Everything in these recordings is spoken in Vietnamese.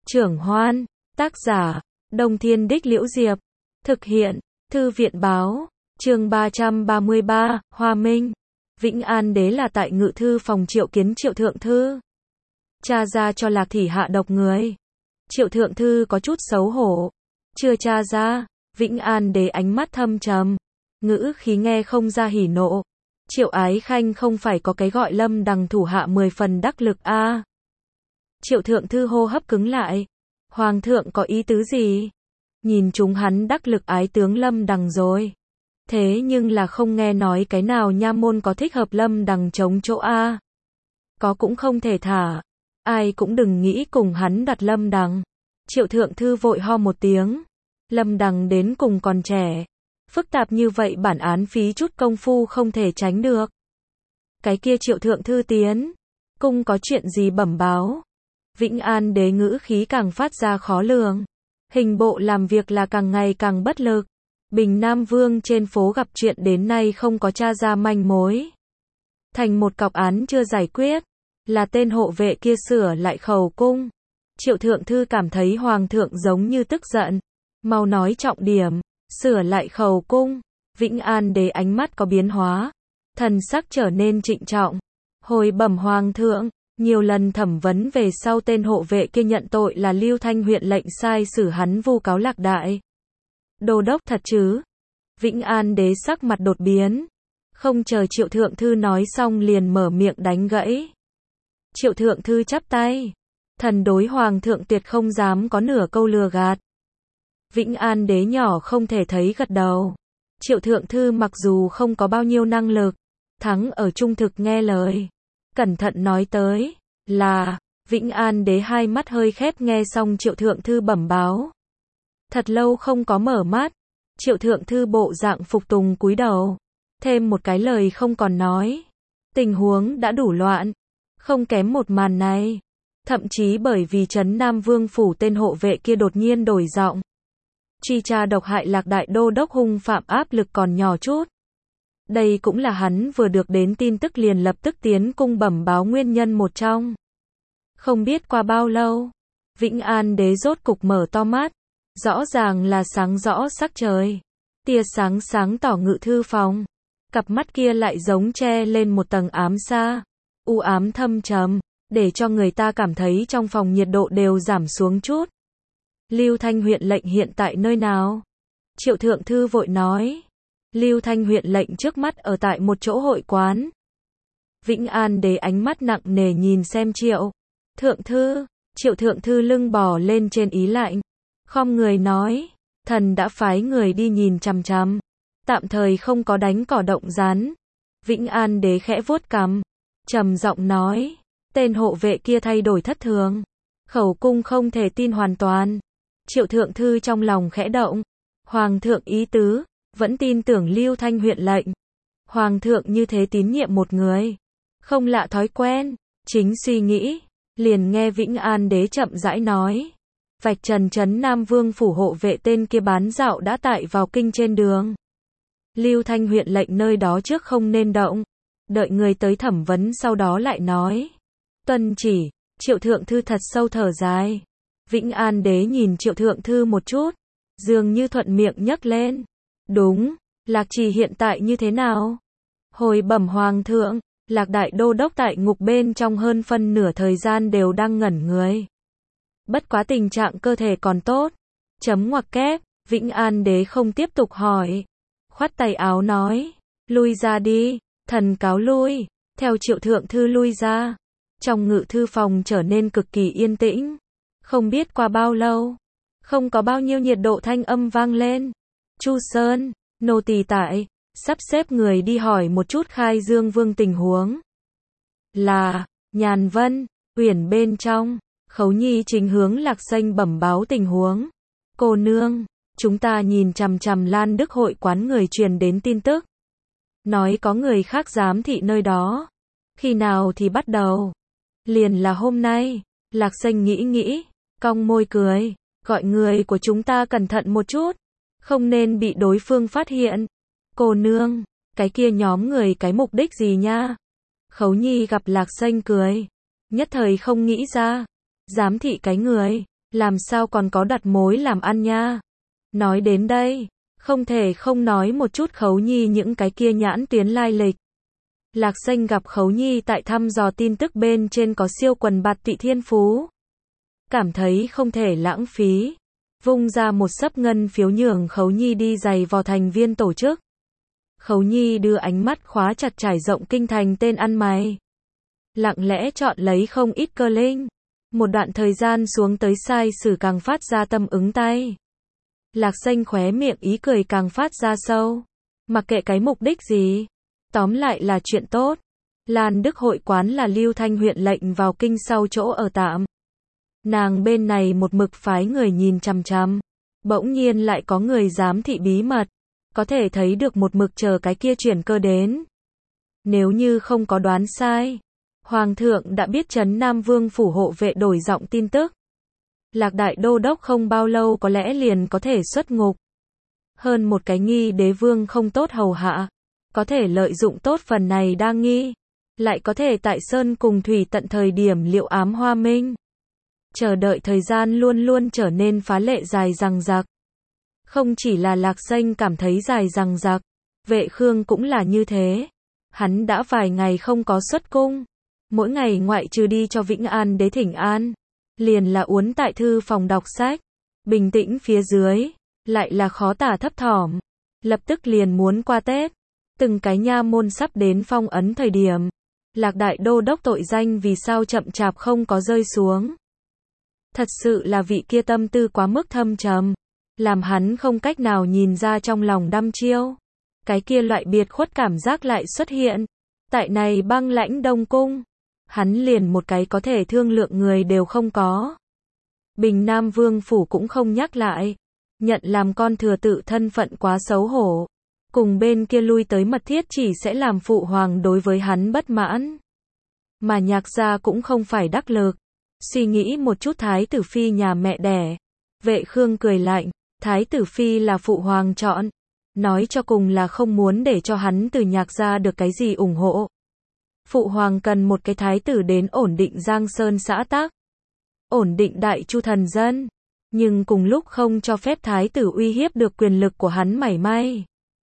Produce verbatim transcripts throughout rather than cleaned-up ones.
Trưởng Hoan, tác giả, Đông Thiên Đích Liễu Diệp, thực hiện, Thư viện Báo, chương ba trăm ba mươi ba, Hoa Minh. Vĩnh An Đế là tại ngự thư phòng triệu kiến Triệu Thượng Thư. Tra ra cho Lạc Thị hạ độc người. Triệu Thượng Thư có chút xấu hổ. Chưa tra ra, Vĩnh An Đế ánh mắt thâm trầm, ngữ khí nghe không ra hỉ nộ. Triệu Ái Khanh không phải có cái gọi Lâm Đằng thủ hạ mười phần đắc lực a? À? Triệu Thượng Thư hô hấp cứng lại. Hoàng thượng có ý tứ gì? Nhìn chúng hắn đắc lực ái tướng Lâm Đằng rồi. Thế nhưng là không nghe nói cái nào nha môn có thích hợp Lâm Đằng chống chỗ a? À? Có cũng không thể thả. Ai cũng đừng nghĩ cùng hắn đặt Lâm Đằng. Triệu Thượng Thư vội ho một tiếng. Lâm Đằng đến cùng còn trẻ. Phức tạp như vậy bản án phí chút công phu không thể tránh được. Cái kia Triệu Thượng Thư tiến. Cung có chuyện gì bẩm báo? Vĩnh An Đế ngữ khí càng phát ra khó lường. Hình bộ làm việc là càng ngày càng bất lực. Bình Nam Vương trên phố gặp chuyện đến nay không có tra ra manh mối. Thành một cọc án chưa giải quyết. Là tên hộ vệ kia sửa lại khẩu cung. Triệu Thượng Thư cảm thấy Hoàng thượng giống như tức giận. Mau nói trọng điểm. Sửa lại khẩu cung. Vĩnh An Đế ánh mắt có biến hóa. Thần sắc trở nên trịnh trọng. Hồi bẩm Hoàng thượng. Nhiều lần thẩm vấn về sau tên hộ vệ kia nhận tội là Lưu Thanh huyện lệnh sai xử hắn vu cáo Lạc Đại Đô đốc thật chứ? Vĩnh An Đế sắc mặt đột biến. Không chờ Triệu Thượng Thư nói xong liền mở miệng đánh gãy. Triệu Thượng Thư chắp tay. Thần đối Hoàng thượng tuyệt không dám có nửa câu lừa gạt. Vĩnh An Đế nhỏ không thể thấy gật đầu. Triệu Thượng Thư mặc dù không có bao nhiêu năng lực, thắng ở trung thực nghe lời. Cẩn thận nói tới, là, Vĩnh An Đế hai mắt hơi khép nghe xong Triệu Thượng Thư bẩm báo. Thật lâu không có mở mắt, Triệu Thượng Thư bộ dạng phục tùng cúi đầu, thêm một cái lời không còn nói. Tình huống đã đủ loạn, không kém một màn này. Thậm chí bởi vì Trấn Nam Vương phủ tên hộ vệ kia đột nhiên đổi giọng. Truy tra độc hại Lạc Đại Đô đốc hung phạm áp lực còn nhỏ chút. Đây cũng là hắn vừa được đến tin tức liền lập tức tiến cung bẩm báo nguyên nhân một trong. Không biết qua bao lâu, Vĩnh An Đế rốt cục mở to mắt, rõ ràng là sáng rõ sắc trời. Tia sáng sáng tỏ ngự thư phòng, cặp mắt kia lại giống che lên một tầng ám sa, u ám thâm trầm, để cho người ta cảm thấy trong phòng nhiệt độ đều giảm xuống chút. Lưu Thanh huyện lệnh hiện tại nơi nào? Triệu Thượng Thư vội nói. Lưu Thanh huyện lệnh trước mắt ở tại một chỗ hội quán. Vĩnh An Đế ánh mắt nặng nề nhìn xem Triệu Thượng Thư. Triệu Thượng Thư lưng bò lên trên ý lạnh, khom người nói, thần đã phái người đi nhìn chằm chằm, tạm thời không có đánh cỏ động rắn. Vĩnh An Đế khẽ vuốt cằm, trầm giọng nói, tên hộ vệ kia thay đổi thất thường, khẩu cung không thể tin hoàn toàn. Triệu Thượng Thư trong lòng khẽ động, Hoàng thượng ý tứ, vẫn tin tưởng Lưu Thanh huyện lệnh. Hoàng thượng như thế tín nhiệm một người, không lạ thói quen. Chính suy nghĩ, liền nghe Vĩnh An Đế chậm rãi nói, vạch trần Trấn Nam Vương phủ hộ vệ tên kia bán dạo đã tại vào kinh trên đường. Lưu Thanh huyện lệnh nơi đó trước không nên động, đợi người tới thẩm vấn sau đó lại nói. Tuân chỉ. Triệu Thượng Thư thật sâu thở dài. Vĩnh An Đế nhìn Triệu Thượng Thư một chút, dường như thuận miệng nhấc lên. Đúng, Lạc Trì hiện tại như thế nào? Hồi bẩm Hoàng thượng, Lạc Đại Đô đốc tại ngục bên trong hơn phân nửa thời gian đều đang ngẩn người. Bất quá tình trạng cơ thể còn tốt. Chấm ngoặc kép, Vĩnh An Đế không tiếp tục hỏi. Khoát tay áo nói, lui ra đi, thần cáo lui. Theo Triệu Thượng Thư lui ra, trong ngự thư phòng trở nên cực kỳ yên tĩnh. Không biết qua bao lâu, không có bao nhiêu nhiệt độ thanh âm vang lên. Chu Sơn, nô tỳ tại, sắp xếp người đi hỏi một chút Khai Dương Vương tình huống. Là, Nhàn Vân, uyển bên trong, Khấu Nhi chính hướng Lạc Xanh bẩm báo tình huống. Cô nương, chúng ta nhìn chằm chằm Lan Đức hội quán người truyền đến tin tức. Nói có người khác giám thị nơi đó. Khi nào thì bắt đầu? Liền là hôm nay. Lạc Xanh nghĩ nghĩ, cong môi cười, gọi người của chúng ta cẩn thận một chút. Không nên bị đối phương phát hiện. Cô nương, cái kia nhóm người cái mục đích gì nha? Khấu Nhi gặp Lạc Xanh cười, nhất thời không nghĩ ra. Giám thị cái người, làm sao còn có đặt mối làm ăn nha. Nói đến đây, không thể không nói một chút Khấu Nhi những cái kia nhãn tuyến lai lịch. Lạc Xanh gặp Khấu Nhi tại thăm dò tin tức bên trên có siêu quần bạt tụy thiên phú. Cảm thấy không thể lãng phí. Vung ra một xấp ngân phiếu nhường Khấu Nhi đi giày vò thành viên tổ chức. Khấu Nhi đưa ánh mắt khóa chặt trải rộng kinh thành tên ăn mày. Lặng lẽ chọn lấy không ít cơ linh. Một đoạn thời gian xuống tới sai sử càng phát ra tâm ứng tay. Lạc Xanh khóe miệng ý cười càng phát ra sâu. Mặc kệ cái mục đích gì. Tóm lại là chuyện tốt. Lan Đức hội quán là Lưu Thanh huyện lệnh vào kinh sau chỗ ở tạm. Nàng bên này một mực phái người nhìn chằm chằm. Bỗng nhiên lại có người giám thị bí mật. Có thể thấy được một mực chờ cái kia chuyển cơ đến. Nếu như không có đoán sai. Hoàng thượng đã biết Trấn Nam Vương phủ hộ vệ đổi giọng tin tức. Lạc đại đô đốc không bao lâu có lẽ liền có thể xuất ngục. Hơn một cái nghi đế vương không tốt hầu hạ. Có thể lợi dụng tốt phần này đa nghi. Lại có thể tại sơn cùng thủy tận thời điểm liệu ám Hoa Minh. Chờ đợi thời gian luôn luôn trở nên phá lệ dài dằng dặc. Không chỉ là Lạc Xanh cảm thấy dài dằng dặc. Vệ Khương cũng là như thế. Hắn đã vài ngày không có xuất cung. Mỗi ngày ngoại trừ đi cho Vĩnh An đế thỉnh an. Liền là uốn tại thư phòng đọc sách. Bình tĩnh phía dưới. Lại là khó tả thấp thỏm. Lập tức liền muốn qua Tết. Từng cái nha môn sắp đến phong ấn thời điểm. Lạc đại đô đốc tội danh vì sao chậm chạp không có rơi xuống. Thật sự là vị kia tâm tư quá mức thâm trầm. Làm hắn không cách nào nhìn ra trong lòng đăm chiêu. Cái kia loại biệt khuất cảm giác lại xuất hiện. Tại này băng lãnh Đông Cung. Hắn liền một cái có thể thương lượng người đều không có. Bình Nam Vương phủ cũng không nhắc lại. Nhận làm con thừa tự thân phận quá xấu hổ. Cùng bên kia lui tới mật thiết chỉ sẽ làm phụ hoàng đối với hắn bất mãn. Mà Nhạc gia cũng không phải đắc lực. Suy nghĩ một chút Thái tử phi nhà mẹ đẻ. Vệ Khương cười lạnh. Thái tử phi là phụ hoàng chọn. Nói cho cùng là không muốn để cho hắn từ Nhạc gia được cái gì ủng hộ. Phụ hoàng cần một cái thái tử đến ổn định Giang Sơn xã tắc. Ổn định đại chu thần dân. Nhưng cùng lúc không cho phép thái tử uy hiếp được quyền lực của hắn mảy may.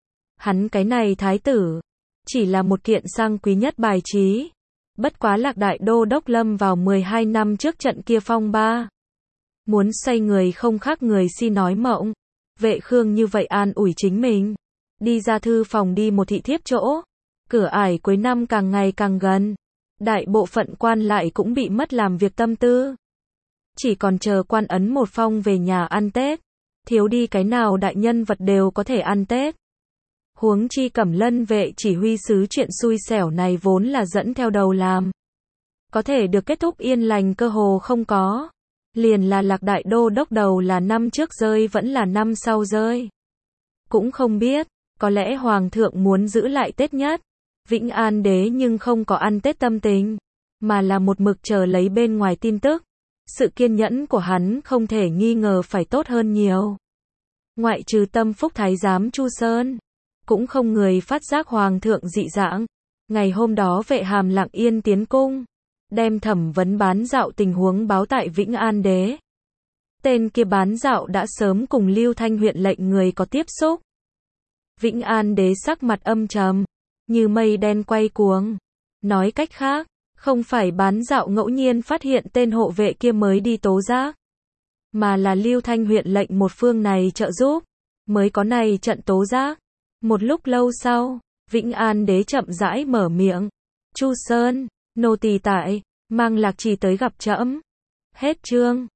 Hắn cái này thái tử. Chỉ là một kiện sang quý nhất bài trí. Bất quá Lạc đại đô đốc lâm vào mười hai năm trước trận kia phong ba. Muốn xoay người không khác người si nói mộng. Vệ Khương như vậy an ủi chính mình. Đi ra thư phòng đi một thị thiếp chỗ. Cửa ải cuối năm càng ngày càng gần. Đại bộ phận quan lại cũng bị mất làm việc tâm tư. Chỉ còn chờ quan ấn một phong về nhà ăn Tết. Thiếu đi cái nào đại nhân vật đều có thể ăn Tết. Huống chi Cẩm Lân vệ chỉ huy sứ chuyện xui xẻo này vốn là dẫn theo đầu làm. Có thể được kết thúc yên lành cơ hồ không có. Liền là Lạc đại đô đốc đầu là năm trước rơi vẫn là năm sau rơi. Cũng không biết, có lẽ Hoàng thượng muốn giữ lại Tết nhất. Vĩnh An đế nhưng không có ăn Tết tâm tình. Mà là một mực chờ lấy bên ngoài tin tức. Sự kiên nhẫn của hắn không thể nghi ngờ phải tốt hơn nhiều. Ngoại trừ tâm phúc thái giám Chu Sơn. Cũng không người phát giác Hoàng thượng dị dạng. Ngày hôm đó Vệ Hàm lặng yên tiến cung. Đem thẩm vấn bán dạo tình huống báo tại Vĩnh An đế. Tên kia bán dạo đã sớm cùng Lưu Thanh huyện lệnh người có tiếp xúc. Vĩnh An đế sắc mặt âm trầm. Như mây đen quay cuồng. Nói cách khác, không phải bán dạo ngẫu nhiên phát hiện tên hộ vệ kia mới đi tố giác. Mà là Lưu Thanh huyện lệnh một phương này trợ giúp. Mới có này trận tố giác. Một lúc lâu sau, Vĩnh An đế chậm rãi mở miệng. Chu Sơn, nô tỳ tại, mang Lạc Trì tới gặp trẫm. Hết chương.